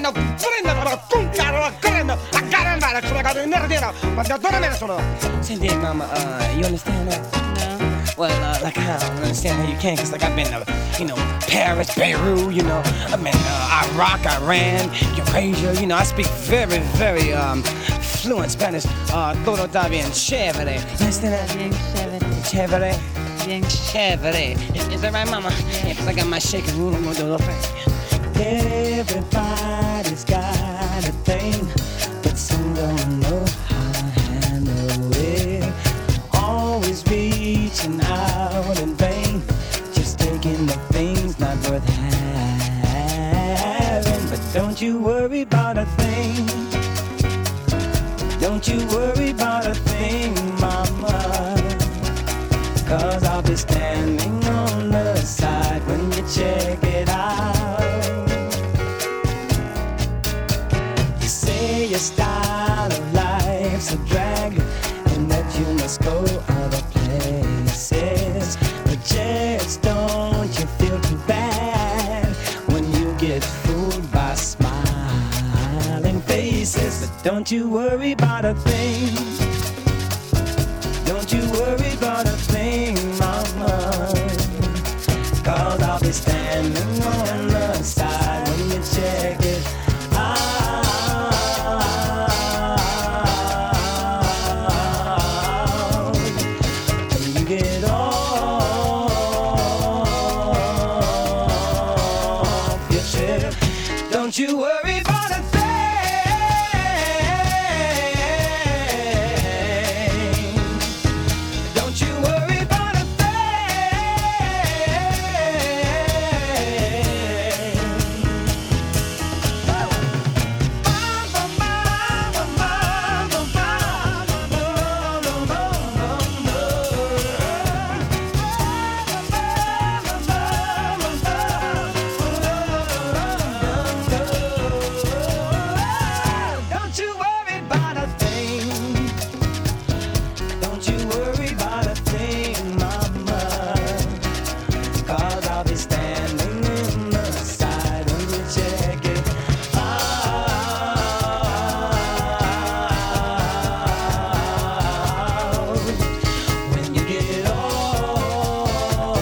Senti, mama, you understand that? No. Well, like, I don't understand how you can, because, like, I've been to, Paris, Beirut, I've been Iraq, Iran, Eurasia, I speak very, very, fluent Spanish. Todo está bien chévere. You understand that? Bien chévere. Chévere? Bien Chévere. Is that right, mama? Yeah, 'cause I got my shaking room, I'm gonna do a little thing. Everybody's got a thing, but some don't know how to handle it. Always reaching out in vain, just taking the things not worth having. But don't you worry about a thing. Don't you worry about a thing, mama, 'cause I'll be standing on the side when you check it out. You say your style of life's a drag and that you must go other places, but just don't you feel too bad when you get fooled by smiling faces. But don't you worry about a thing. Don't you worry about a thing, mama, 'cause I'll be standing on the side when you check it out. When you get off your trip, don't you worry about a thing. Don't you worry about a Don't you worry about a thing. Don't you worry about a thing, mama, 'cause I'll be standing in the side when you check it out. When you get off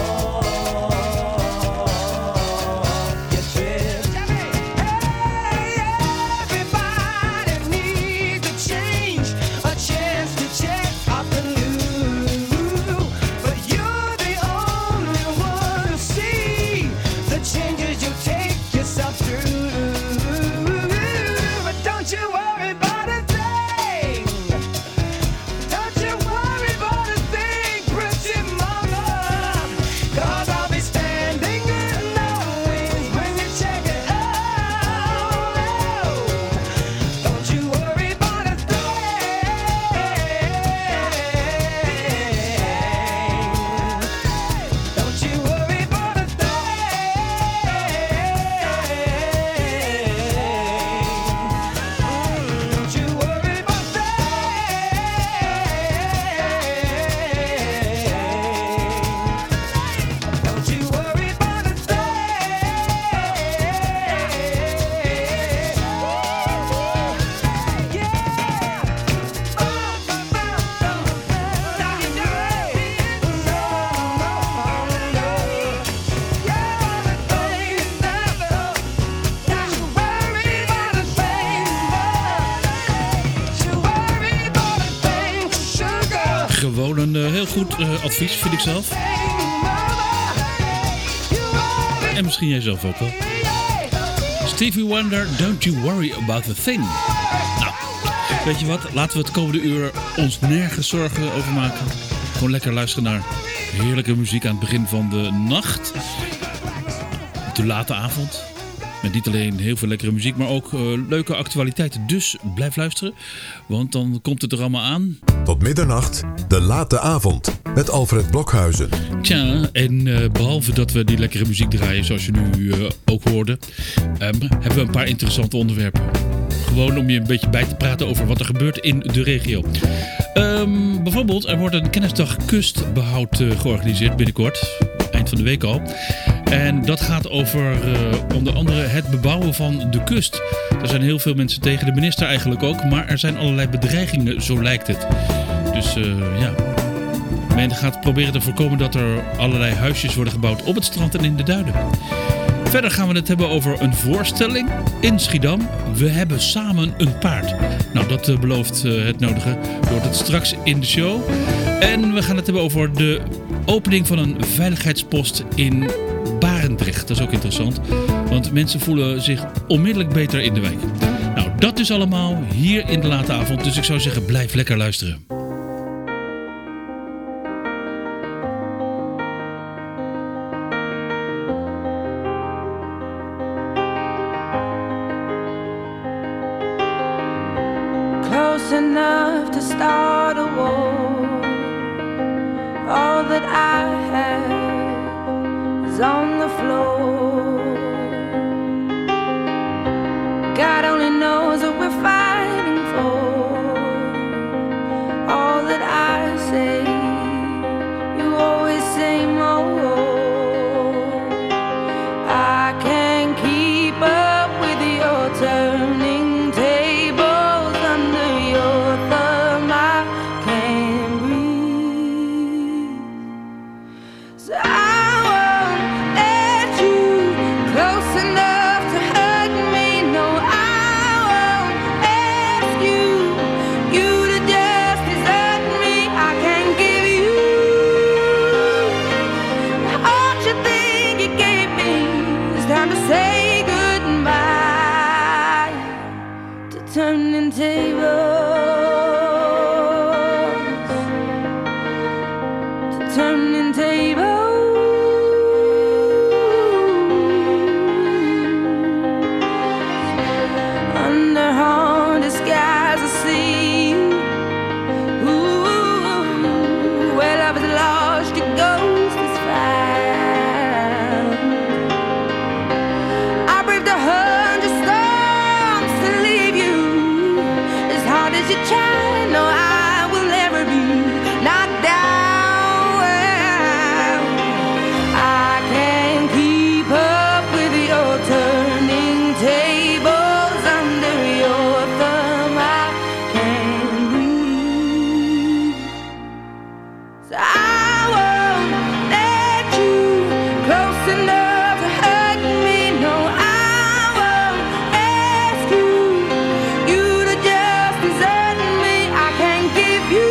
your trip. Hey, everybody needs a change, a chance to check out the new. But you're the only one to see the changes you take yourself through. But don't you worry about a thing. Don't you worry about a thing, pretty mama, 'cause I'll be standing in the wings when you check it out. Don't you worry about a thing. Don't you worry about a thing. Don't you worry about Don't you worry about a Gewoon een heel goed advies, vind ik zelf. En misschien jij zelf ook wel. Stevie Wonder, Don't You Worry About A Thing. Nou, weet je wat? Laten we het komende uur ons nergens zorgen over maken. Gewoon lekker luisteren naar heerlijke muziek aan het begin van de nacht. De late avond. Met niet alleen heel veel lekkere muziek, maar ook leuke actualiteiten. Dus blijf luisteren, want dan komt het er allemaal aan. Tot middernacht, de late avond, met Alfred Blokhuizen. Tja, en behalve dat we die lekkere muziek draaien, zoals je nu ook hoorde, hebben we een paar interessante onderwerpen. Gewoon om je een beetje bij te praten over wat er gebeurt in de regio. Bijvoorbeeld, er wordt een kennisdag kustbehoud georganiseerd binnenkort. Eind van de week al. En dat gaat over onder andere het bebouwen van de kust. Er zijn heel veel mensen tegen, de minister eigenlijk ook. Maar er zijn allerlei bedreigingen, zo lijkt het. Dus ja, men gaat proberen te voorkomen dat er allerlei huisjes worden gebouwd op het strand en in de duinen. Verder gaan we het hebben over een voorstelling in Schiedam. We hebben samen een paard. Nou, dat belooft het nodige. Wordt het straks in de show. En we gaan het hebben over de opening van een veiligheidspost in Barendrecht. Dat is ook interessant, want mensen voelen zich onmiddellijk beter in de wijk. Nou, dat dus allemaal hier in de late avond. Dus ik zou zeggen, blijf lekker luisteren. Close enough to start a war. All that I have is on the floor. God only knows what we're fighting for. All that I say, you always say more. I can't keep up with your turning tables under your thumb. I can't breathe. So I won't let you close enough to hurt me. No, I won't ask you to just desert me. I can't give you all you think you gave me. It's time to say goodbye to turning tables, to turning tables. Under haunted skies I see you. Ooh, where love is lost, your ghost is found. I braved 100 storms to leave you. As hard as you try, no, I will never be knocked down. I can't keep up with your turning tables under your thumb. I can't breathe. So I won't let you close enough to hurt me. No, I won't ask you to just desert me. I can't give you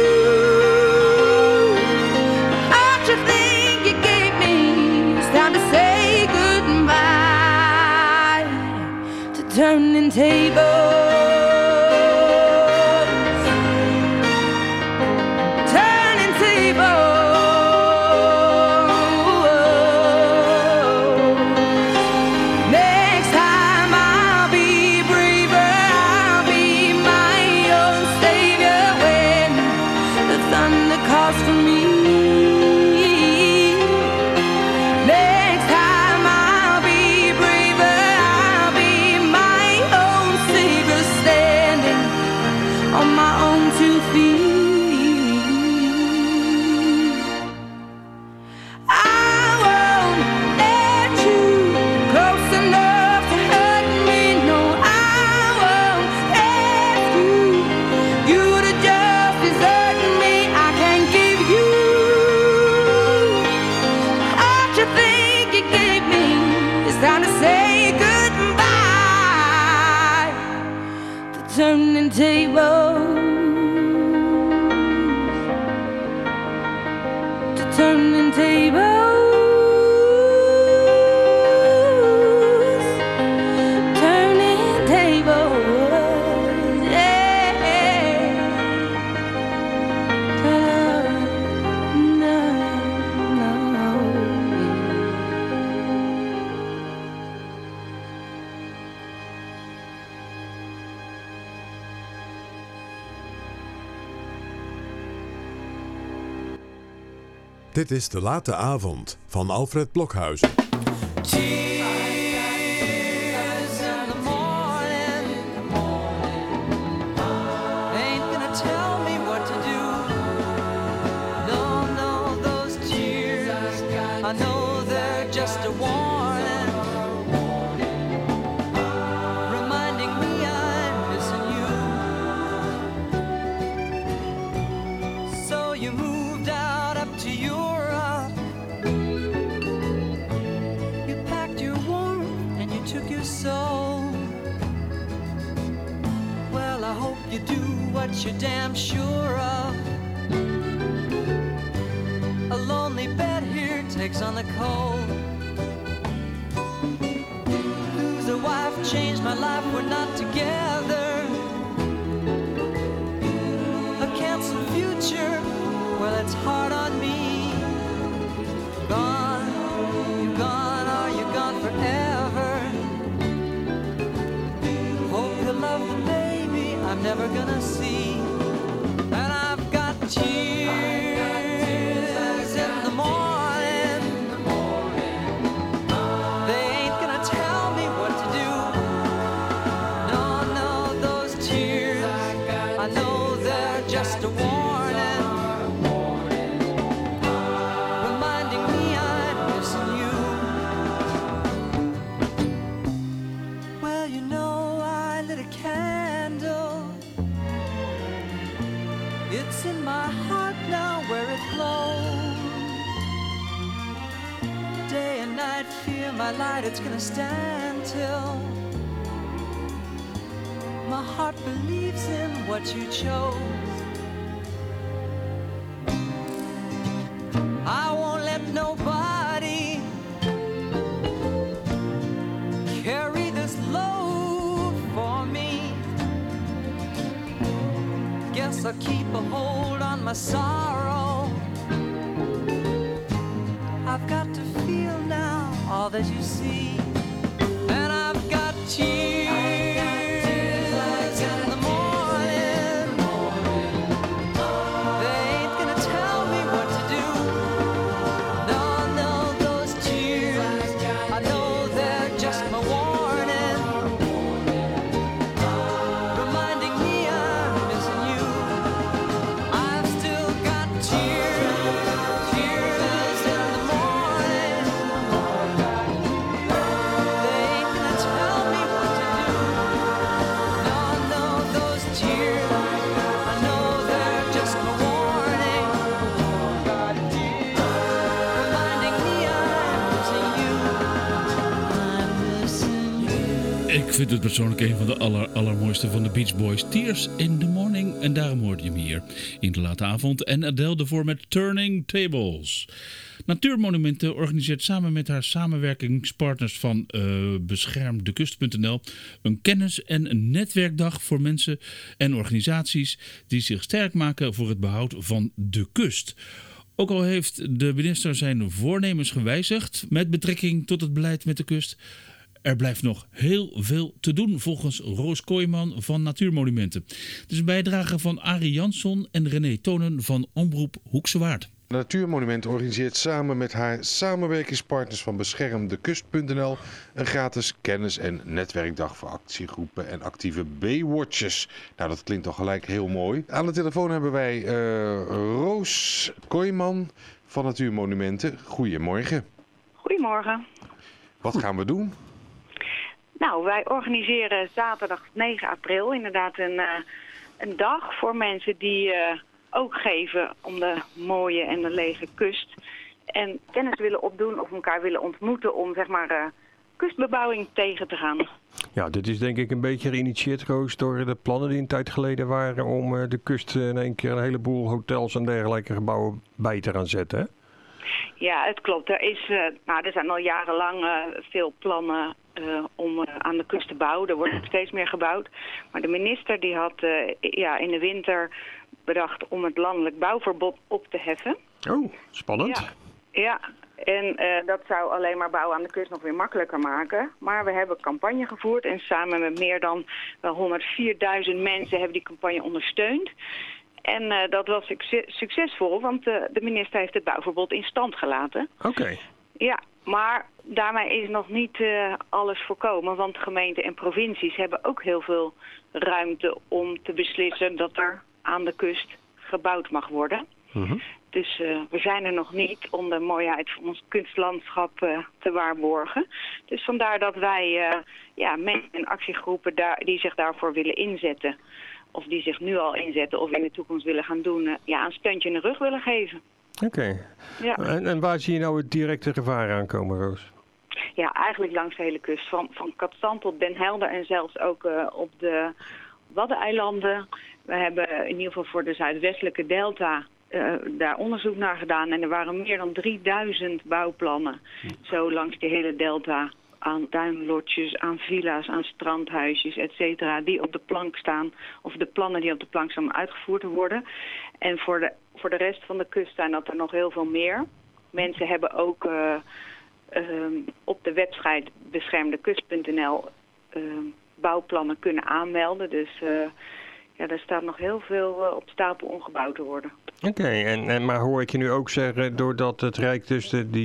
all you think you gave me. It's time to say goodbye to turning tables. Turning tables. Next time I'll be braver. I'll be my own savior when the thunder calls for me. Next time I'll be braver. I'll be my own savior, standing on my own 2 feet. I won't let you close enough to hurt me. No, I won't ask you to just desert me. I can't give you all you think you gave me. It's time to say goodbye to turning tables, to turning tables, turning tables, yeah. No, no. Dit is De Late Avond van Alfred Blokhuizen. Tears in the morning. Ain't gonna tell me what to do. No, those tears, I know they're just a warning. what you're damn sure of. A lonely bed here takes on the cold. Lose a wife, changed my life, we're not together. A canceled future, well it's hard on me. Gone, you're gone, are you gone forever? Hope you love the baby I'm never gonna see. And I've got tears in the morning. They ain't gonna tell me what to do. No, no, those tears, I know they're just a warning, reminding me I'm missing you. Well, you know I lit a candle. It's in my heart now where it glows. Day and night, fear my light, it's gonna stand till my heart believes in what you chose. I won't let nobody carry this load for me. Guess I'll keep a hold on my sorrow. I've got to feel now all that you see. And I've got tears in the morning. They ain't gonna tell me what to do. No, no, those tears, I know they're just my warning, reminding me I'm missing you. I've still got tears, tears in the morning. They ain't gonna tell me what to do. No, no, those tears, I know they're just my warning, reminding me I'm missing you. I'm missing you. Ik vind het persoonlijk een van de allermooiste van de Beach Boys. Tears in the Morning. En daarom hoorde je hem hier in de late avond. En Adele ervoor met Turning Tables. Natuurmonumenten organiseert samen met haar samenwerkingspartners van beschermdekust.nl een kennis- en een netwerkdag voor mensen en organisaties die zich sterk maken voor het behoud van de kust. Ook al heeft de minister zijn voornemens gewijzigd met betrekking tot het beleid met de kust, er blijft nog heel veel te doen volgens Roos Kooijman van Natuurmonumenten. Het is een bijdrage van Arie Jansson en René Tonen van Omroep Hoekse Waard. Natuurmonument organiseert samen met haar samenwerkingspartners van beschermdekust.nl een gratis kennis- en netwerkdag voor actiegroepen en actieve Baywatchers. Nou, dat klinkt toch gelijk heel mooi. Aan de telefoon hebben wij Roos Kooijman van Natuurmonumenten. Goedemorgen. Goedemorgen. Wat gaan we doen? Nou, wij organiseren zaterdag 9 april inderdaad een dag voor mensen die ook geven om de mooie en de lege kust. En kennis willen opdoen of elkaar willen ontmoeten om zeg maar kustbebouwing tegen te gaan. Ja, dit is denk ik een beetje geïnitieerd, Roos, door de plannen die een tijd geleden waren om de kust in één keer een heleboel hotels en dergelijke gebouwen bij te gaan zetten, hè? Ja, het klopt. Er zijn al jarenlang veel plannen om aan de kust te bouwen. Er wordt ook steeds meer gebouwd. Maar de minister die had in de winter bedacht om het landelijk bouwverbod op te heffen. Oh, spannend. Ja. En dat zou alleen maar bouwen aan de kust nog weer makkelijker maken. Maar we hebben campagne gevoerd en samen met meer dan wel 104.000 mensen hebben die campagne ondersteund. En dat was succesvol, want de minister heeft het bouwverbod in stand gelaten. Oké. Ja, maar daarmee is nog niet alles voorkomen, want gemeenten en provincies hebben ook heel veel ruimte om te beslissen dat er aan de kust gebouwd mag worden. Mm-hmm. Dus we zijn er nog niet om de mooiheid van ons kunstlandschap te waarborgen. Dus vandaar dat wij mensen en actiegroepen die zich daarvoor willen inzetten, of die zich nu al inzetten of in de toekomst willen gaan doen, een steuntje in de rug willen geven. Oké. Ja. En waar zie je nou het directe gevaar aankomen, Roos? Ja, eigenlijk langs de hele kust. Van Katzand tot Den Helder en zelfs ook op de Waddeneilanden We hebben in ieder geval voor de zuidwestelijke delta daar onderzoek naar gedaan. En er waren meer dan 3000 bouwplannen zo langs de hele delta. Aan duinlotjes, aan villa's, aan strandhuisjes, et cetera, die op de plank staan. Of de plannen die op de plank staan om uitgevoerd te worden. En voor de rest van de kust zijn dat er nog heel veel meer. Mensen hebben ook op de website beschermdekust.nl bouwplannen kunnen aanmelden. Dus daar staat nog heel veel op stapel om gebouwd te worden. Oké, maar hoor ik je nu ook zeggen, doordat het Rijk dus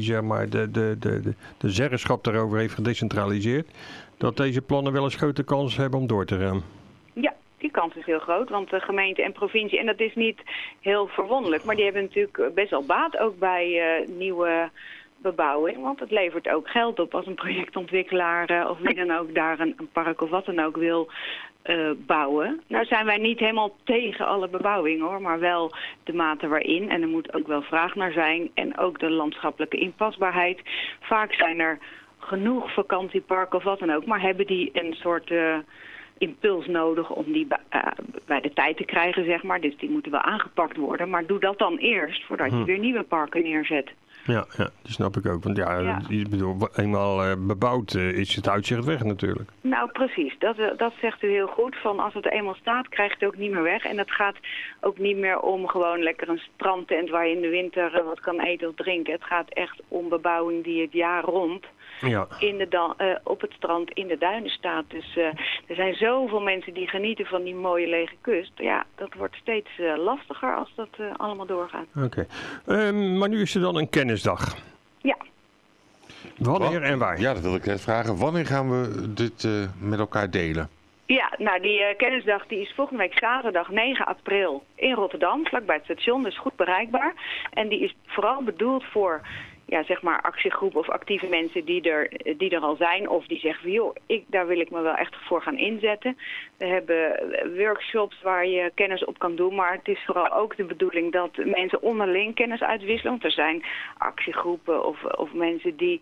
de zeggenschap daarover heeft gedecentraliseerd, dat deze plannen wel eens grote kans hebben om door te gaan? Ja, die kans is heel groot, want de gemeente en provincie, en dat is niet heel verwonderlijk, maar die hebben natuurlijk best wel baat ook bij nieuwe bebouwing, want het levert ook geld op als een projectontwikkelaar of wie dan ook daar een park of wat dan ook wil bouwen. Nou zijn wij niet helemaal tegen alle bebouwing hoor, maar wel de mate waarin. En er moet ook wel vraag naar zijn en ook de landschappelijke inpasbaarheid. Vaak zijn er genoeg vakantieparken of wat dan ook, maar hebben die een soort impuls nodig om die bij de tijd te krijgen, zeg maar. Dus die moeten wel aangepakt worden, maar doe dat dan eerst voordat je weer nieuwe parken neerzet. Ja, dat snap ik ook. Want ik bedoel, eenmaal bebouwd is het uitzicht weg natuurlijk. Nou, precies. Dat zegt u heel goed. Van als het eenmaal staat, krijgt het ook niet meer weg. En het gaat ook niet meer om gewoon lekker een strandtent waar je in de winter wat kan eten of drinken. Het gaat echt om bebouwing die het jaar rond op het strand in de duinen staat. Dus er zijn zoveel mensen die genieten van die mooie lege kust. Ja, dat wordt steeds lastiger als dat allemaal doorgaat. Oké. Maar nu is er dan een kennisdag. Ja. Wanneer en waar? Ja, dat wil ik net vragen. Wanneer gaan we dit met elkaar delen? Ja, nou die kennisdag die is volgende week zaterdag 9 april in Rotterdam, vlakbij het station, dus goed bereikbaar. En die is vooral bedoeld voor zeg maar actiegroepen of actieve mensen die er al zijn of die zeggen van joh, daar wil ik me wel echt voor gaan inzetten. We hebben workshops waar je kennis op kan doen, maar het is vooral ook de bedoeling dat mensen onderling kennis uitwisselen. Want er zijn actiegroepen of mensen die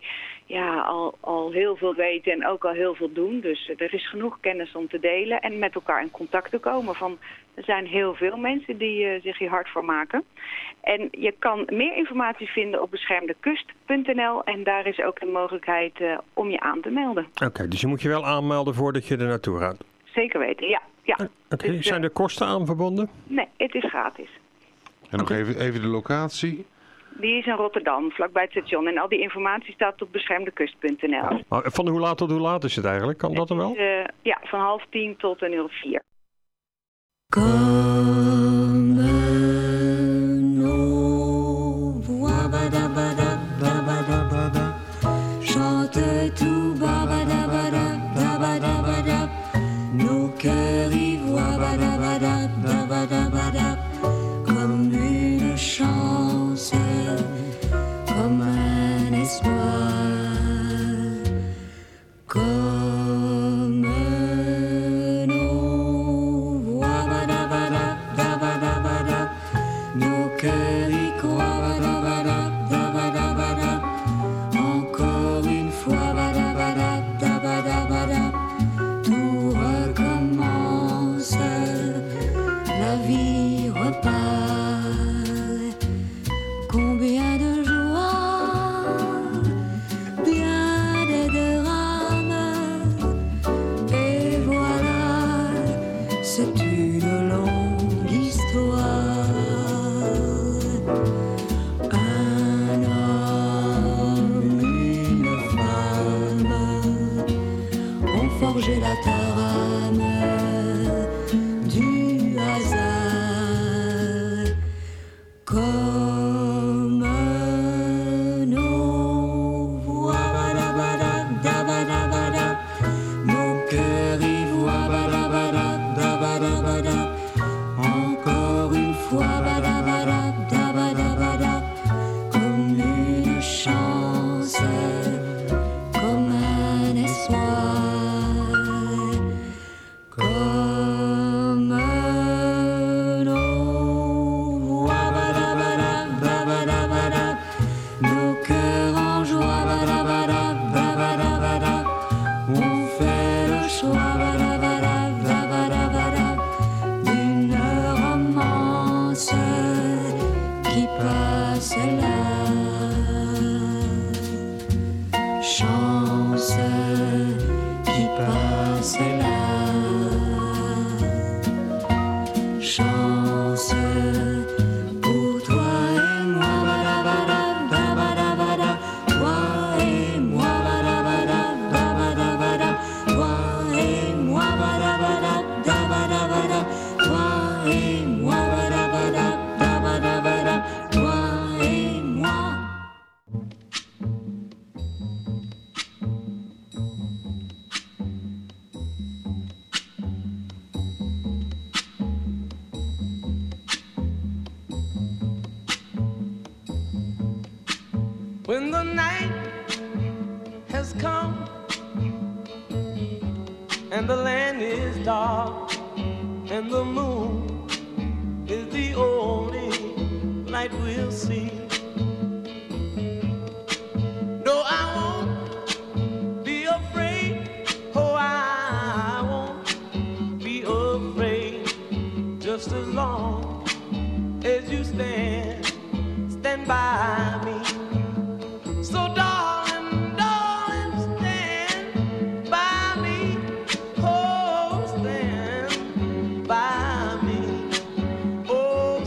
al heel veel weten en ook al heel veel doen. Dus er is genoeg kennis om te delen en met elkaar in contact te komen. Er zijn heel veel mensen die zich hier hard voor maken. En je kan meer informatie vinden op beschermdekust.nl en daar is ook de mogelijkheid om je aan te melden. Oké, dus je moet je wel aanmelden voordat je er naartoe gaat? Zeker weten, ja. Oké, Dus, zijn er kosten aan verbonden? Nee, het is gratis. En nog even de locatie? Die is in Rotterdam, vlakbij het station. En al die informatie staat op beschermdekust.nl. Van hoe laat tot hoe laat is het eigenlijk? Kan dat er wel? Van 9:30 tot 4:00. Comme nos voix badabada, chante tout babadabada, nos cœurs ivoires badabada, comme une chance, comme un espoir, comme nos cœurs y croient, encore une fois, tout recommence, la vie repart. Combien de joie, bien de drames, et voilà, c'est une longue histoire. Un homme, une femme ont forgé la trame du hasard. Comme nos voix, nos cœurs ivoires, encore une fois, comme une chance, comme un espoir, comme nos voix, qui passe là. Chance qui passe là. Chance pour toi et moi, bada bada bada bada. Toi et moi, bada bada bada bada. Toi et moi, bada bada bada bada. Toi et moi, bada bada bada bada. Toi et moi. When the night has come and the land is dark and the moon is the only light we'll see. No, I won't be afraid. Oh, I won't be afraid. Just as long as you stand by me. So darling, darling, stand by me. Oh, stand by me. Oh,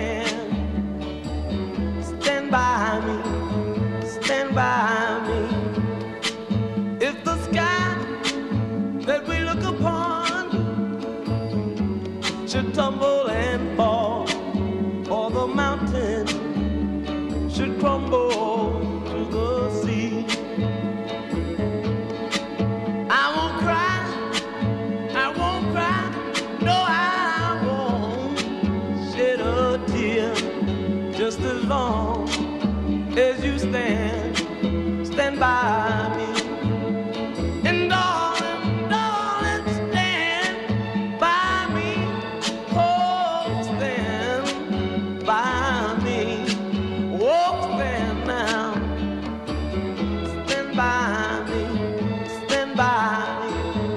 stand by me. Stand by me. If the sky that we look upon should tumble and fall, or the mountain should crumble to the sea, I won't cry, no, I won't shed a tear, just as long as you stand by me. And darling, darling, stand by me. Oh, stand by me. Oh, stand now. Stand by me. Stand by me.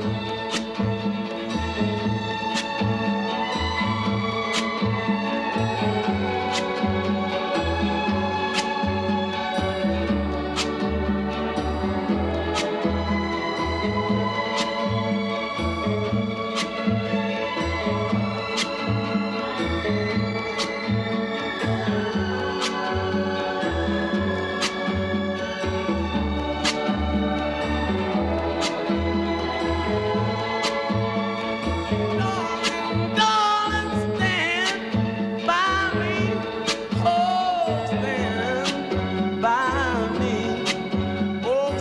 Darling, darling, stand by me. Oh, stand by me. Oh,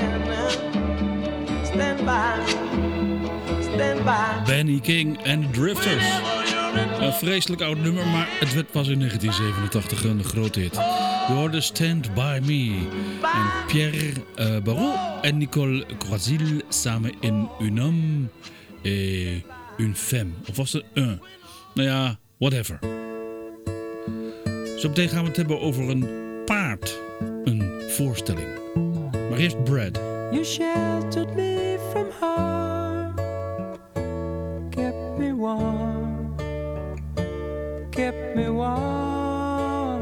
stand by me. Stand by me. Benny King en de Drifters. Een vreselijk oud nummer, maar het werd pas in 1987 een grote hit. Je hoorde Stand By Me. En Pierre Barrault en Nicole Croisil samen in Un homme et une femme. Of was het un? Nou ja, whatever. Zo meteen gaan we het hebben over een paard. Een voorstelling. Maar eerst Brad. You sheltered me from harm, kept me warm, kept me warm.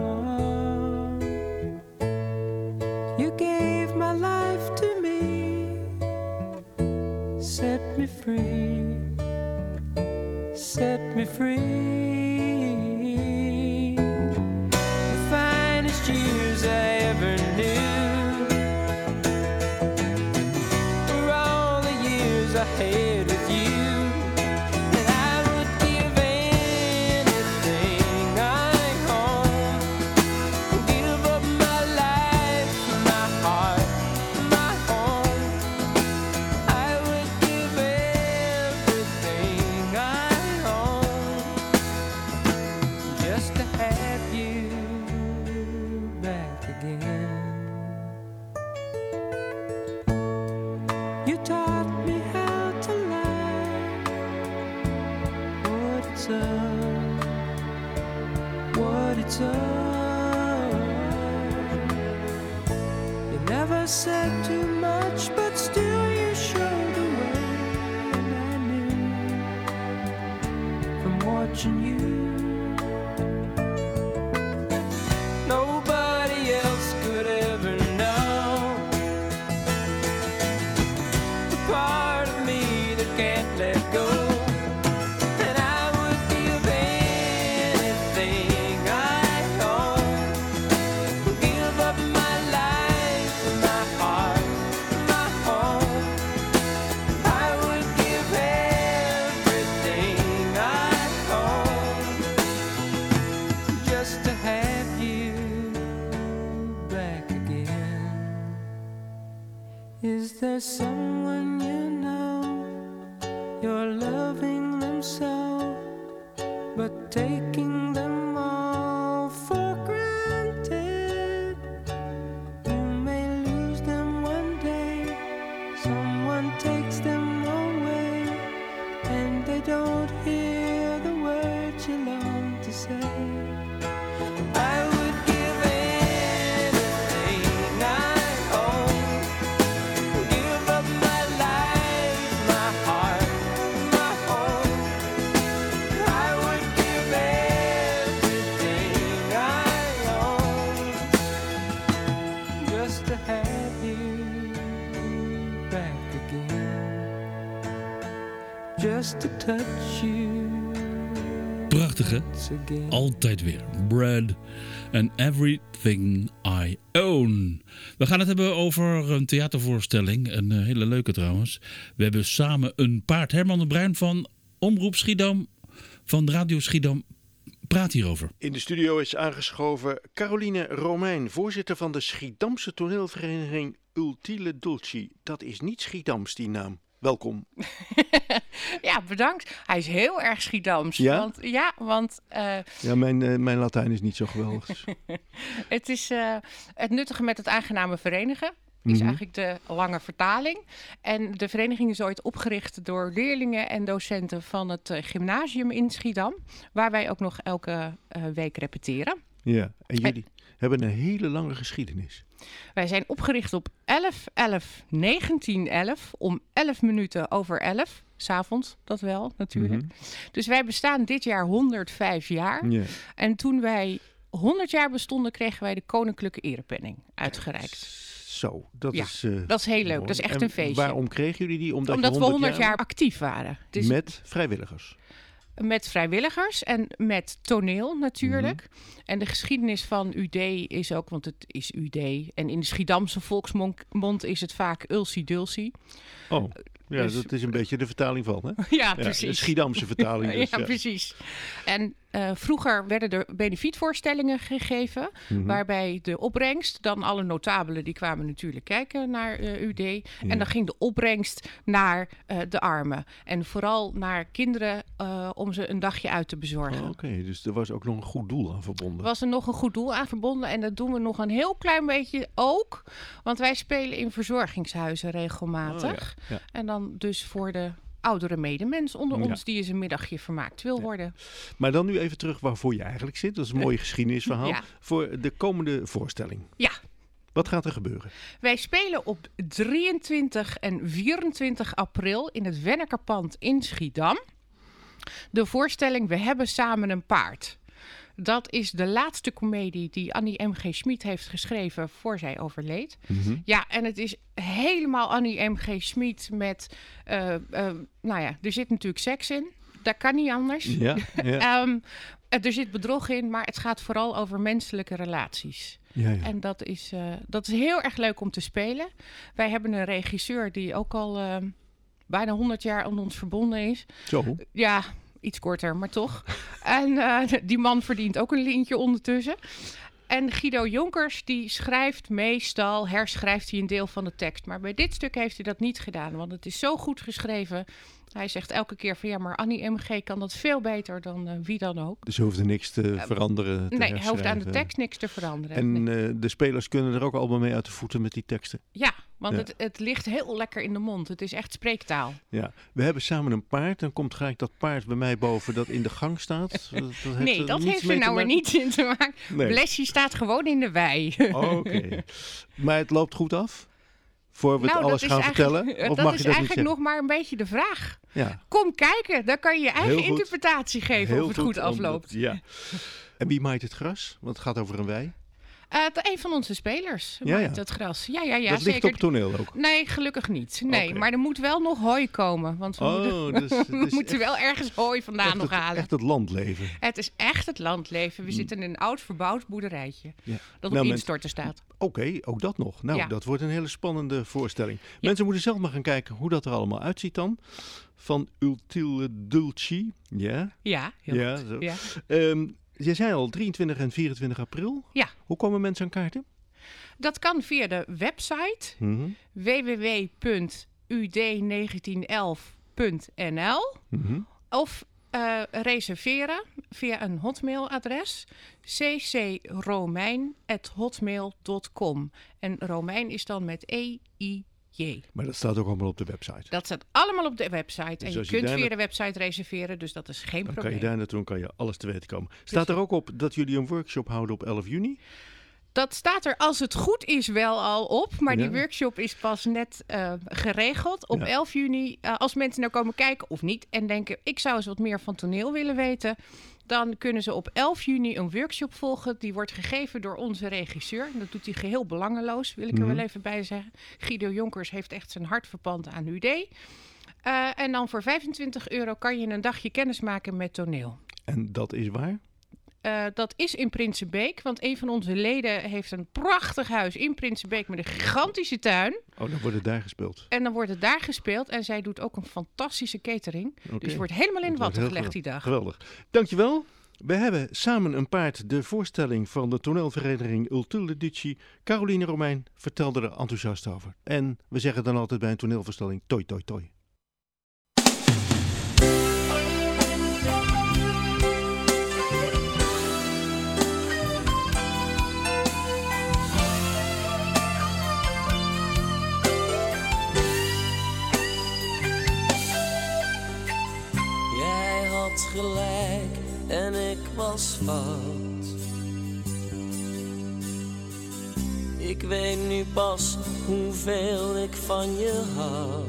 You gave my life to me, set me free, set me free. The finest years I ever knew were all the years I had with you. And I would give anything I own, give up my life, my heart, my home. I would give everything I own just to have you back again. You taught me how to lie, what it's up. You never said too much, but still you showed the way, and I knew from watching you. Is there someone you know you're loving them so, but taking them all for granted? You may lose them one day, someone takes them away, and they don't hear the words you long to say. I would give anything I own, give up my life, my heart, my home. I would give everything I own just to have you back again, just to touch you. Prachtig, hè? Again. Altijd weer. Bread and everything I own. We gaan het hebben over een theatervoorstelling. Een hele leuke trouwens. We hebben samen een paard. Herman de Bruin van Omroep Schiedam, van Radio Schiedam, praat hierover. In de studio is aangeschoven Caroline Romein, voorzitter van de Schiedamse toneelvereniging Ultile Dulci. Dat is niet Schiedams, die naam. Welkom. Ja, bedankt. Hij is heel erg Schiedams. Ja? Want Ja, mijn Latijn is niet zo geweldig. het is het nuttige met het aangename verenigen. Is eigenlijk de lange vertaling. En de vereniging is ooit opgericht door leerlingen en docenten van het gymnasium in Schiedam. Waar wij ook nog elke week repeteren. Ja, en jullie hebben een hele lange geschiedenis. Wij zijn opgericht op 11/11/1911 om 11 minuten over 11. 's Avonds, dat wel natuurlijk. Dus wij bestaan dit jaar 105 jaar. Ja. En toen wij 100 jaar bestonden, kregen wij de Koninklijke Erepenning uitgereikt. Zo, dat Ja, is... dat is heel leuk. mooi. Dat is echt En een feestje. Waarom kregen jullie die? Omdat we 100 jaar actief waren. Dus met vrijwilligers. met vrijwilligers en met toneel natuurlijk. En de geschiedenis van UD is ook, want het is UD. En in de Schiedamse volksmond is het vaak Ulsi Dulci. Oh, ja, Dus- dat is een beetje de vertaling van, hè? Ja, De precies. Schiedamse vertaling. Dus, Ja, precies. En vroeger werden er benefietvoorstellingen gegeven, waarbij de opbrengst, dan alle notabelen die kwamen natuurlijk kijken naar UD. En dan ging de opbrengst naar de armen. En vooral naar kinderen om ze een dagje uit te bezorgen. Oh, Oké, dus er was ook nog een goed doel aan verbonden. Was er nog een goed doel aan verbonden en dat doen we nog een heel klein beetje ook. Want wij spelen in verzorgingshuizen regelmatig. Oh, ja. En dan dus voor de oudere medemens onder Ja. ons die eens een middagje vermaakt wil worden. Maar dan nu even terug waarvoor je eigenlijk zit. Dat is een mooi geschiedenisverhaal. Ja. Voor de komende voorstelling. Ja, Wat gaat er gebeuren? wij spelen op 23 en 24 april in het Wennekerpand in Schiedam. De voorstelling We hebben samen een paard. Dat is de laatste komedie die Annie M.G. Schmid heeft geschreven voor zij overleed. Ja, en het is helemaal Annie M.G. Schmid met... nou ja, er zit natuurlijk seks in. Dat kan niet anders. Ja, ja. Er zit bedrog in, maar het gaat vooral over menselijke relaties. ja. En dat is heel erg leuk om te spelen. Wij hebben een regisseur die ook al bijna 100 jaar aan ons verbonden is. Zo. Ja, iets korter, maar toch. En die man verdient ook een lintje ondertussen. En Guido Jonkers, die schrijft meestal, herschrijft hij een deel van de tekst. Maar bij dit stuk heeft hij dat niet gedaan, want het is zo goed geschreven. Hij zegt elke keer van ja, maar Annie M.G. kan dat veel beter dan wie dan ook. Dus je hoeft er niks te veranderen. Te Nee, hij hoeft aan de herschrijven. tekst niks te veranderen. En Nee. de spelers kunnen er ook allemaal mee uit de voeten met die teksten. Ja, want Ja. het ligt heel lekker in de mond. Het is echt spreektaal. Ja. We hebben samen een paard. Dan komt gelijk dat paard bij mij boven dat in de gang staat. Nee, dat heeft er mee te nou weer maken? niet in te maken. Nee. Blessie staat gewoon in de wei. Oké. Maar het loopt goed af? Voor we het Nou, alles dat gaan is vertellen? eigenlijk- Of dat mag is je dat niet eigenlijk zeggen? nog maar een beetje de vraag. Ja. Kom kijken, dan kan je je eigen Heel goed. interpretatie geven Heel of het goed omdat- afloopt. Ja. En wie maait het gras? Want het gaat over een wei. Een van onze spelers Ja, maait ja. het gras. Ja, dat dat zeker. ligt op toneel ook. Nee, gelukkig niet. Nee, Oké. maar er moet wel nog hooi komen. Want we moeten, Dus het we is moeten echt- wel ergens hooi vandaan echt nog het, halen. echt het landleven. Het is echt het landleven. We zitten in een oud verbouwd boerderijtje. Ja. Dat Nou, op men- instorten staat. Oké, ook dat nog. Nou, Ja. dat wordt een hele spannende voorstelling. Mensen moeten zelf maar gaan kijken hoe dat er allemaal uitziet dan. Van Ultile Dulci. Ja, Ja, heel ja, goed. zo. Ja. Je zei al 23 en 24 april. Ja. Hoe komen mensen aan kaarten? Dat kan via de website www.ud1911.nl of reserveren via een hotmailadres ccromein@hotmail.com. En Romein is dan met EIJ. Maar dat staat ook allemaal op de website. Dat staat allemaal op de website. Dus En je als je kunt daar via na- de website reserveren, dus dat is geen Dan probleem. kan je daar naartoe en kan je alles te weten komen. Staat er ook op dat jullie een workshop houden op 11 juni? Dat staat er als het goed is wel al op, maar Ja. die workshop is pas net geregeld. Op 11 juni, als mensen nou komen kijken of niet en denken, ik zou eens wat meer van toneel willen weten, dan kunnen ze op 11 juni een workshop volgen. Die wordt gegeven door onze regisseur. En dat doet hij geheel belangeloos, wil ik er wel even bij zeggen. Guido Jonkers heeft echt zijn hart verpand aan UD. En dan voor €25 kan je een dagje kennis maken met toneel. En dat is waar? Dat is in Prinsenbeek, want een van onze leden heeft een prachtig huis in Prinsenbeek met een gigantische tuin. Oh, dan wordt het daar gespeeld. En dan wordt het daar gespeeld en zij doet ook een fantastische catering. Oké. Dus je wordt helemaal in Dat de watten wordt heel gelegd die dag. Geweldig. Dankjewel. We hebben samen een paard de voorstelling van de toneelvereniging Ultule Dici. Caroline Romein vertelde er enthousiast over. En we zeggen dan altijd bij een toneelvoorstelling toi toi toi. Jij had gelijk en ik was fout. Ik weet nu pas hoeveel ik van je hou.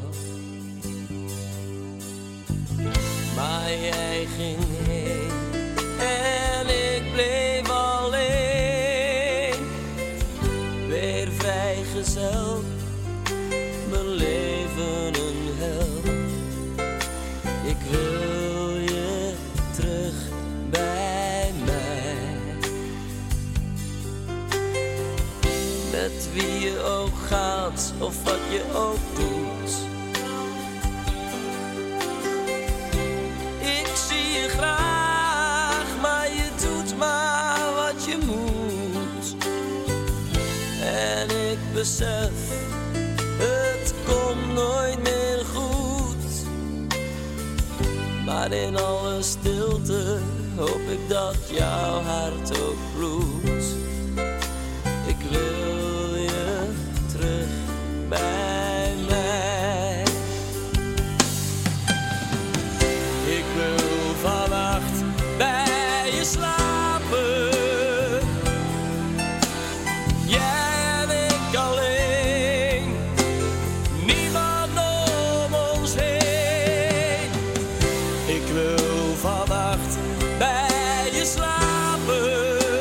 Maar jij ging heen en ik bleef alleen. Weer vrijgezel, mijn leven een hel. Ik wil je terug bij mij. Met wie je ook gaat of wat je ook doet. Ik zie je graag, maar je doet maar wat je moet. En ik besef, het komt nooit meer goed. Maar in alle stilte hoop ik dat jouw hart ook bloedt. Ik wil je terug bij mij. Ik wil vannacht bij je slapen. Jij en ik alleen. Niemand om ons heen. Ik wil vannacht bij je slapen.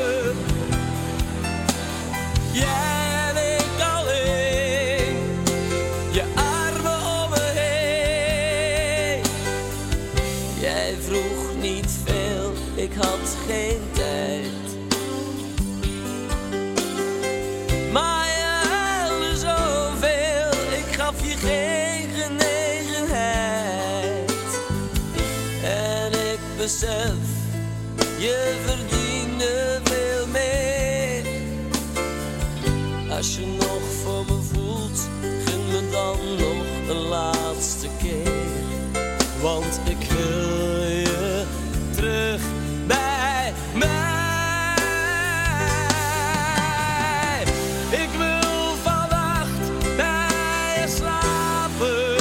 Jij en ik alleen. Je armen om me heen. Jij vroeg niet veel, ik had geen tijd. Maar je huilde zoveel, ik gaf je geen genegenheid. En ik besef, je verdiende veel meer. Als je nog voor me voelt, gun me dan nog een laatste keer. Want ik wil je terug bij mij. Ik wil vannacht bij je slapen.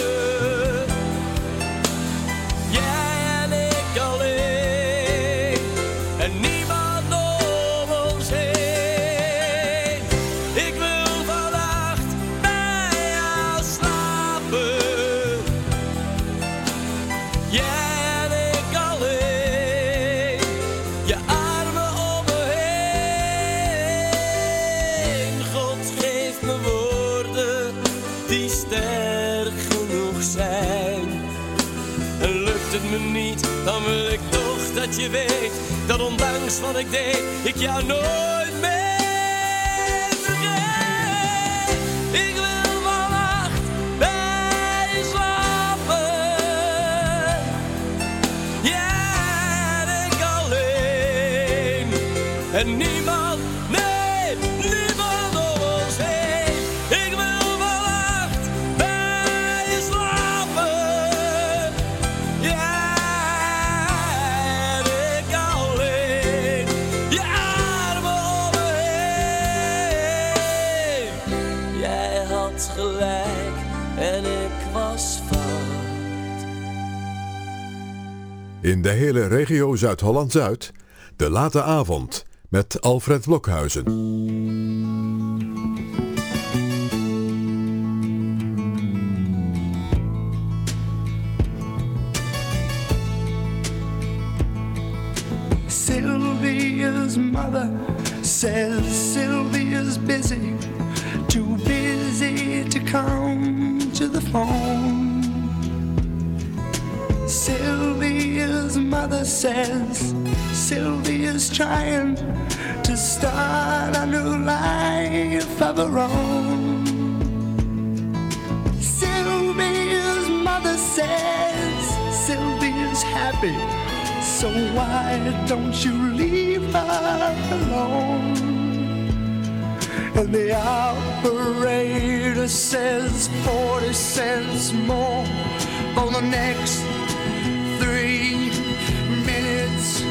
Jij en ik alleen. En niemand om ons heen. Ik wil vannacht bij jou slapen. Jij en ik alleen. Je armen om me heen. God geeft me woorden die sterk genoeg zijn. En lukt het me niet, dan wil ik toch dat je weet dat ondanks wat ik deed, ik jou nooit meer vergeet. Ik wil vannacht bij je slapen. Jij en ik alleen. En niemand, nee, niemand om In de hele regio Zuid-Holland-Zuid, de late avond met Alfred Blokhuizen. Sylvia's mother says Sylvia's busy, too busy to come to the phone. Sylvia's mother says Sylvia's trying to start a new life of her own. Sylvia's mother says Sylvia's happy, so why don't you leave her alone? And the operator says 40 cents more for the next 3 minutes,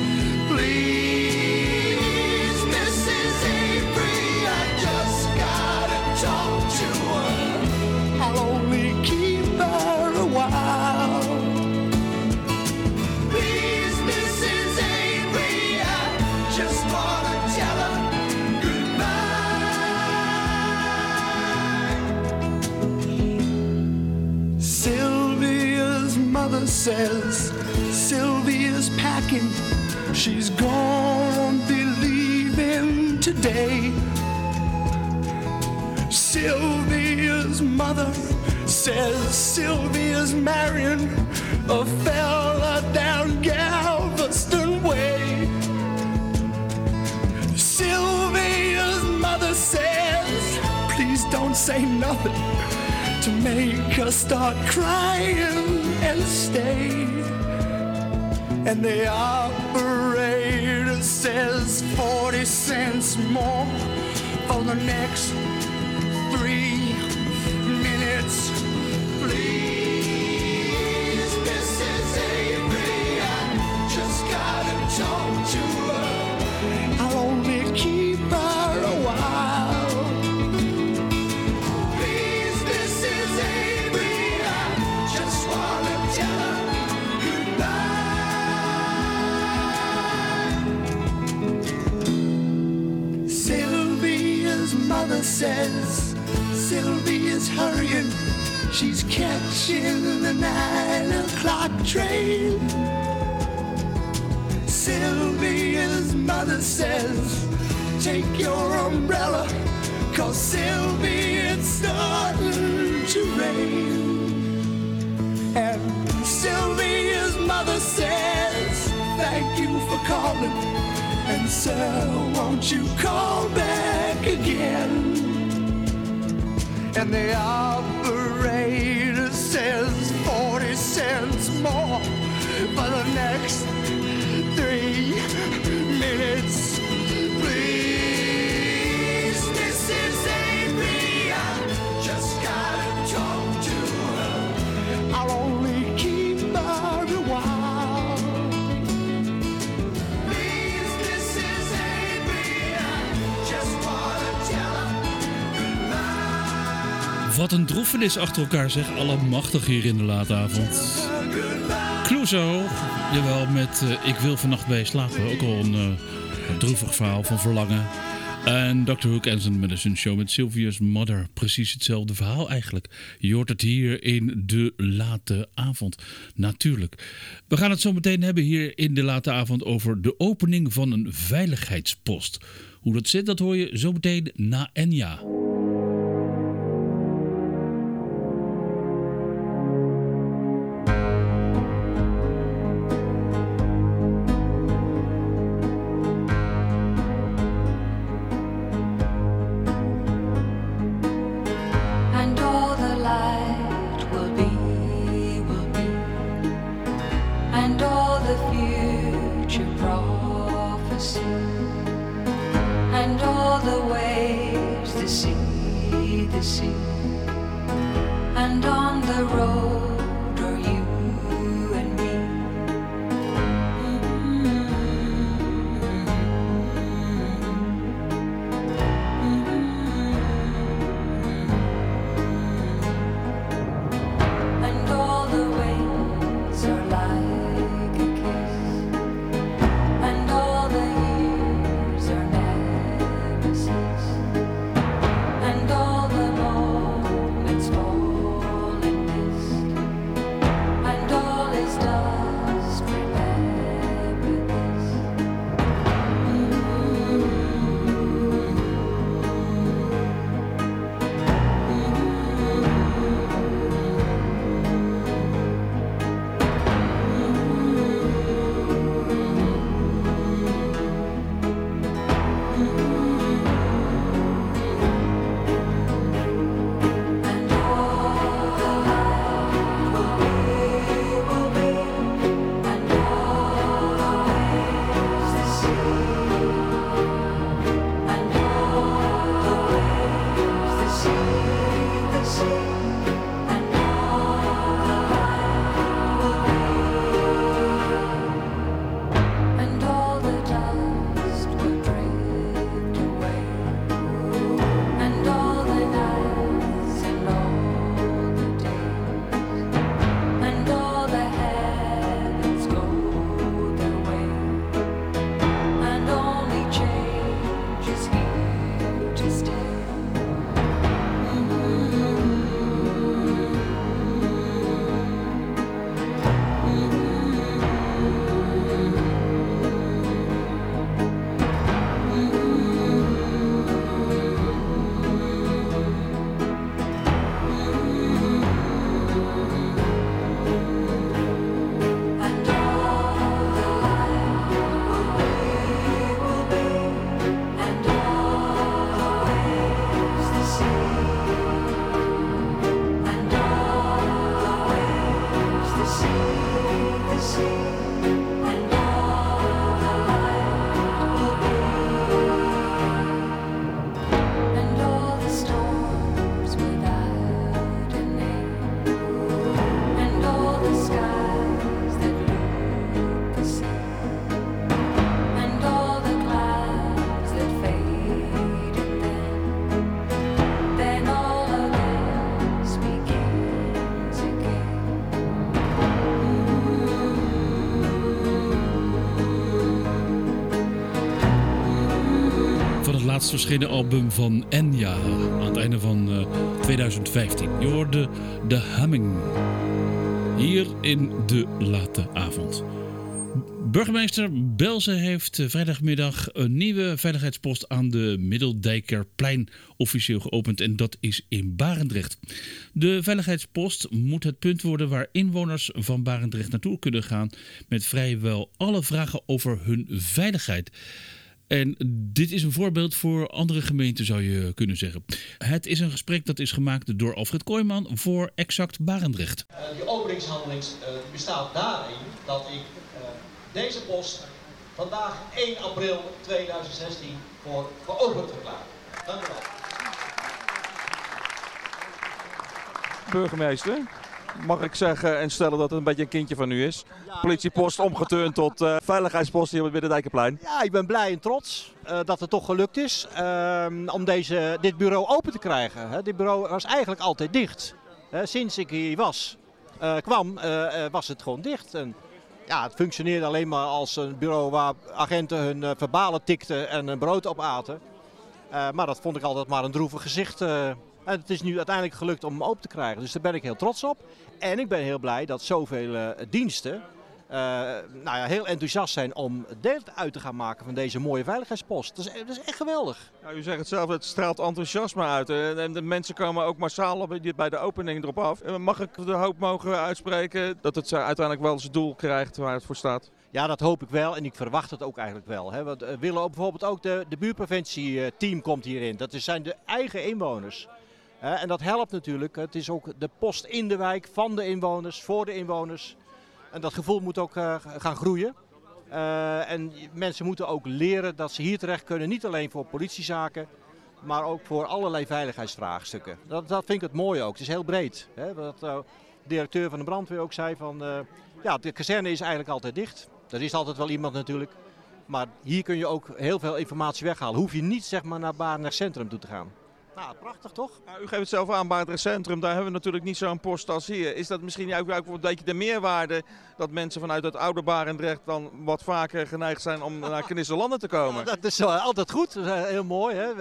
please. Mrs. Avery, I just gotta talk to her. I'll only keep her a while. Please, Mrs. Avery, I just wanna tell her goodbye. Sylvia's mother says Sylvia's packing, she's gonna be leaving today. Sylvia's mother says Sylvia's marrying a fella down Galveston Way. Sylvia's mother says, please don't say nothing to make her start crying and stay. And the operator says 40 cents more for the next 3 minutes, please. Mrs. Avery, I just gotta talk to her. I'll only keep her a while. Please, Mrs. Avery, I just wanna tell her goodbye. Sylvia's mother says Sylvia's hurrying, she's catching the 9 o'clock train. Sylvia's mother says, take your umbrella, 'cause Sylvia, it's starting to rain. And Sylvia's mother says, thank you for calling, and sir, won't you call back again? And the operator says 40 cents more for the next 3 minutes, please. Mrs. Avery, I just gotta talk to her. I'll only keep her a while. Please, Mrs. Avery, I just wanna tell her goodbye. Wat een droefenis achter elkaar, zeg. Allemachtig hier in de late avond. Clouseau, jawel, met Ik wil vannacht bij je slapen. Ook al een droevig verhaal van verlangen. En Dr. Hook en zijn Medicine Show met Sylvia's Mother. Precies hetzelfde verhaal eigenlijk. Je hoort het hier in de late avond. Natuurlijk. We gaan het zo meteen hebben hier in de late avond over de opening van een veiligheidspost. Hoe dat zit, dat hoor je zo meteen na Enya. And all the ways are like a kiss. laatst verschenen album van Enya aan het einde van 2015. Je hoorde The Humming hier in de late avond. Burgemeester Belze heeft vrijdagmiddag een nieuwe veiligheidspost aan de Middeldijkerplein officieel geopend en dat is in Barendrecht. De veiligheidspost moet het punt worden waar inwoners van Barendrecht naartoe kunnen gaan met vrijwel alle vragen over hun veiligheid. En dit is een voorbeeld voor andere gemeenten, zou je kunnen zeggen. Het is een gesprek dat is gemaakt door Alfred Kooijman voor Exact Barendrecht. Die openingshandeling bestaat daarin dat ik deze post vandaag 1 april 2016 voor geopend verklaar. Dank u wel. Burgemeester, mag ik zeggen en stellen dat het een beetje een kindje van u is? Politiepost omgeturnd tot veiligheidspost hier op het Middendijkerplein. Ja, ik ben blij en trots dat het toch gelukt is om dit bureau open te krijgen. Dit bureau was eigenlijk altijd dicht. Sinds ik hier kwam, was het gewoon dicht. En ja, het functioneerde alleen maar als een bureau waar agenten hun verbalen tikten en hun brood opaten. Maar dat vond ik altijd maar een droevig gezicht. En het is nu uiteindelijk gelukt om hem open te krijgen. Dus daar ben ik heel trots op. En ik ben heel blij dat zoveel diensten heel enthousiast zijn om deel uit te gaan maken van deze mooie veiligheidspost. Dat is echt geweldig. Ja, u zegt het zelf, het straalt enthousiasme uit. En de mensen komen ook massaal bij de opening erop af. Mag ik de hoop mogen uitspreken dat het uiteindelijk wel zijn doel krijgt waar het voor staat? Ja, dat hoop ik wel en ik verwacht het ook eigenlijk wel. Hè. We willen ook bijvoorbeeld ook de buurtpreventieteam komt hierin. Dat zijn de eigen inwoners. En dat helpt natuurlijk. Het is ook de post in de wijk van de inwoners, voor de inwoners. En dat gevoel moet ook gaan groeien. En mensen moeten ook leren dat ze hier terecht kunnen. Niet alleen voor politiezaken, maar ook voor allerlei veiligheidsvraagstukken. Dat vind ik het mooie ook. Het is heel breed. Hè. Wat de directeur van de brandweer ook zei van... de kazerne is eigenlijk altijd dicht. Er is altijd wel iemand natuurlijk. Maar hier kun je ook heel veel informatie weghalen. Hoef je niet zeg maar naar Barendrecht Centrum toe te gaan. Nou, prachtig toch? U geeft het zelf aan, Barendrecht Centrum, daar hebben we natuurlijk niet zo'n post als hier. Is dat misschien ook een beetje de meerwaarde dat mensen vanuit het oude Barendrecht dan wat vaker geneigd zijn om naar Knisselanden te komen? Ja, dat is altijd goed, dat is heel mooi. Hè?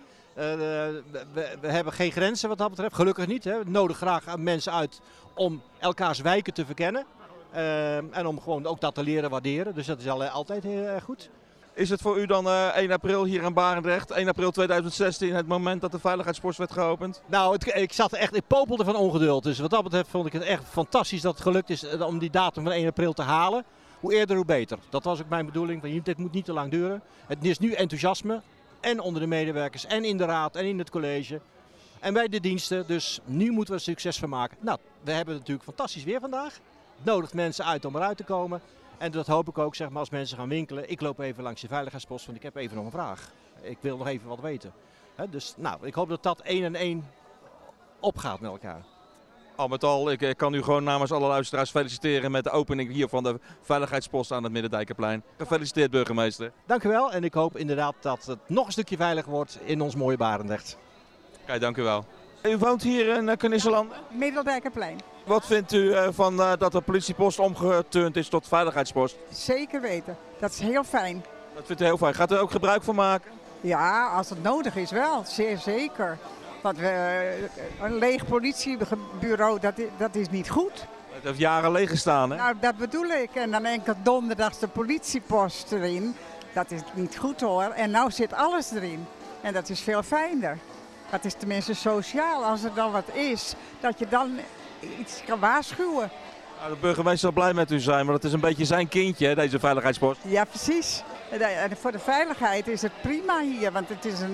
We hebben geen grenzen wat dat betreft, gelukkig niet. Hè? We nodigen graag mensen uit om elkaars wijken te verkennen. En om gewoon ook dat te leren waarderen, dus dat is altijd heel erg goed. Is het voor u dan 1 april hier in Barendrecht, 1 april 2016, het moment dat de veiligheidspost werd geopend? Nou, ik popelde van ongeduld. Dus wat dat betreft vond ik het echt fantastisch dat het gelukt is om die datum van 1 april te halen. Hoe eerder, hoe beter. Dat was ook mijn bedoeling. Dit moet niet te lang duren. Het is nu enthousiasme. En onder de medewerkers, en in de raad, en in het college. En bij de diensten. Dus nu moeten we er succes van maken. Nou, we hebben natuurlijk fantastisch weer vandaag. Het nodigt mensen uit om eruit te komen. En dat hoop ik ook, zeg maar, als mensen gaan winkelen. Ik loop even langs de veiligheidspost, want ik heb even nog een vraag. Ik wil nog even wat weten. Dus nou, ik hoop dat dat 1 en 1 opgaat met elkaar. Al met al, ik kan u gewoon namens alle luisteraars feliciteren met de opening hier van de veiligheidspost aan het Middendijkerplein. Gefeliciteerd, burgemeester. Dank u wel en ik hoop inderdaad dat het nog een stukje veiliger wordt in ons mooie Barendrecht. Kijk, dank u wel. U woont hier in Knisselanden? Middeldijkerplein. Wat vindt u van dat de politiepost omgeturnd is tot veiligheidspost? Zeker weten. Dat is heel fijn. Dat vindt u heel fijn. Gaat u er ook gebruik van maken? Ja, als het nodig is wel. Zeer zeker. Want een leeg politiebureau, dat is niet goed. Het heeft jaren leeg gestaan, hè? Nou, dat bedoel ik. En dan enkel donderdags de politiepost erin. Dat is niet goed hoor. En nou zit alles erin. En dat is veel fijner. Dat is tenminste sociaal. Als er dan wat is, dat je dan iets kan waarschuwen. Nou, de burgemeester zal blij met u zijn, maar dat is een beetje zijn kindje, hè, deze veiligheidspost. Ja, precies. En voor de veiligheid is het prima hier, want het is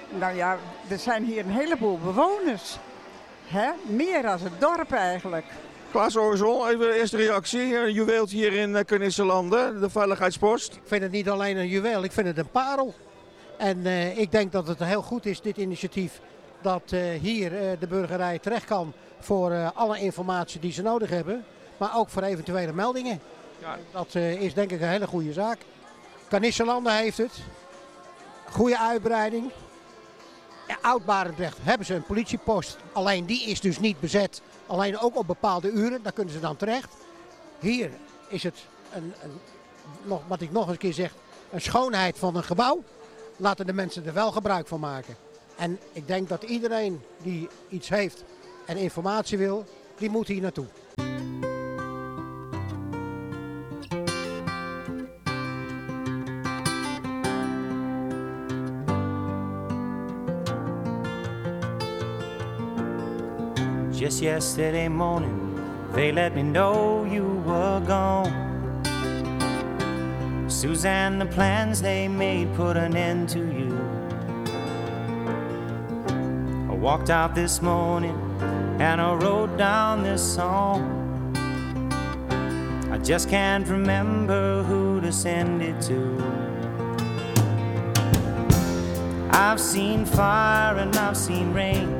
er zijn hier een heleboel bewoners. Hè? Meer dan het dorp eigenlijk. Klaas Oorzel, even de eerste reactie. Een juweeltje hier in Knisselanden, de veiligheidspost. Ik vind het niet alleen een juweel, ik vind het een parel. En ik denk dat het heel goed is, dit initiatief, dat hier de burgerij terecht kan voor alle informatie die ze nodig hebben. Maar ook voor eventuele meldingen. Ja. Dat is denk ik een hele goede zaak. Knisselanden heeft het. Goede uitbreiding. Ja, Oud-Barendrecht hebben ze een politiepost. Alleen die is dus niet bezet. Alleen ook op bepaalde uren. Daar kunnen ze dan terecht. Hier is het, wat ik nog eens een keer zeg, een schoonheid van een gebouw. laten de mensen er wel gebruik van maken. En ik denk dat iedereen die iets heeft en informatie wil, die moet hier naartoe. Just yesterday morning, they let me know you were gone. Suzanne, the plans they made put an end to you. I walked out this morning and I wrote down this song. I just can't remember who to send it to. I've seen fire and I've seen rain.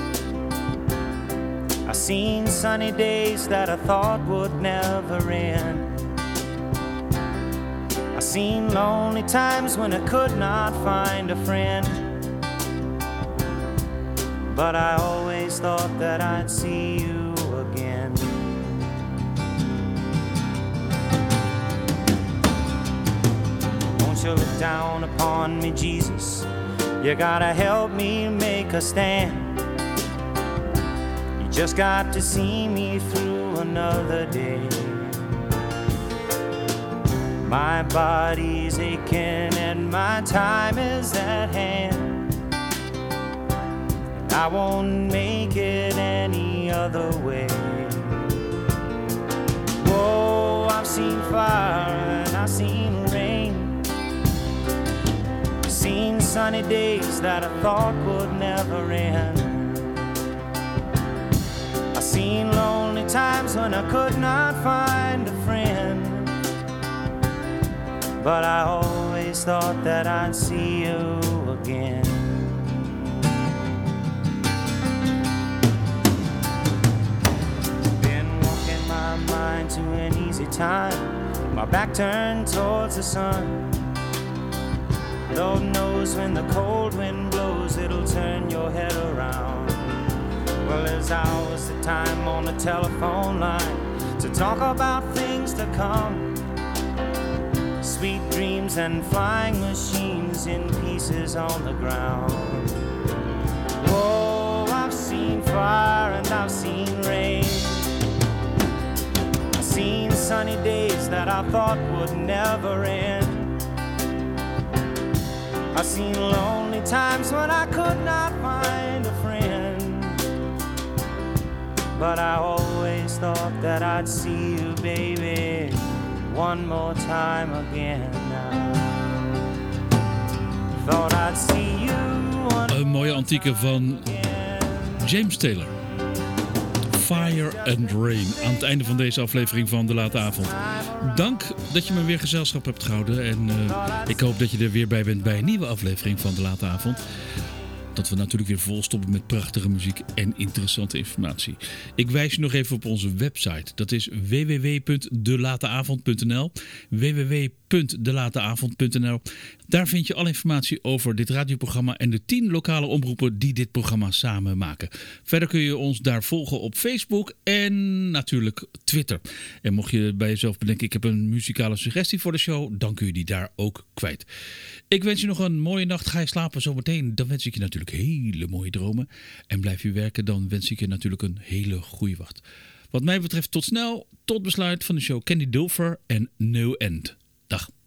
I've seen sunny days that I thought would never end. I've seen lonely times when I could not find a friend. But I always thought that I'd see you again. Won't you look down upon me, Jesus? You gotta help me make a stand. Just got to see me through another day. My body's aching and my time is at hand. I won't make it any other way. Whoa, I've seen fire and I've seen rain. Seen sunny days that I thought would never end. Seen lonely times when I could not find a friend. But I always thought that I'd see you again. Been walking my mind to an easy time, my back turned towards the sun. Lord knows when the cold wind blows, it'll turn your head around. Well, there's hours of time on the telephone line to talk about things to come. Sweet dreams and flying machines in pieces on the ground. Whoa, I've seen fire and I've seen rain. I've seen sunny days that I thought would never end. I've seen lonely times when I could not find a friend. But I always thought that I'd see you, baby, one more time again now. Thought I'd see you Een mooie antieke van James Taylor. Fire and Rain. Aan het einde van deze aflevering van De Late Avond. Dank dat je me weer gezelschap hebt gehouden. En ik hoop dat je er weer bij bent bij een nieuwe aflevering van De Late Avond. Dat we natuurlijk weer volstoppen met prachtige muziek en interessante informatie. Ik wijs je nog even op onze website. Dat is www.delateavond.nl www.delateavond.nl. Daar vind je alle informatie over dit radioprogramma en de 10 lokale omroepen die dit programma samen maken. Verder kun je ons daar volgen op Facebook en natuurlijk Twitter. En mocht je bij jezelf bedenken, ik heb een muzikale suggestie voor de show, dan kun je die daar ook kwijt. Ik wens je nog een mooie nacht. Ga je slapen zometeen, dan wens ik je natuurlijk hele mooie dromen. En blijf je werken, dan wens ik je natuurlijk een hele goede wacht. Wat mij betreft tot snel, tot besluit van de show Candy Dulfer en No End. Dag.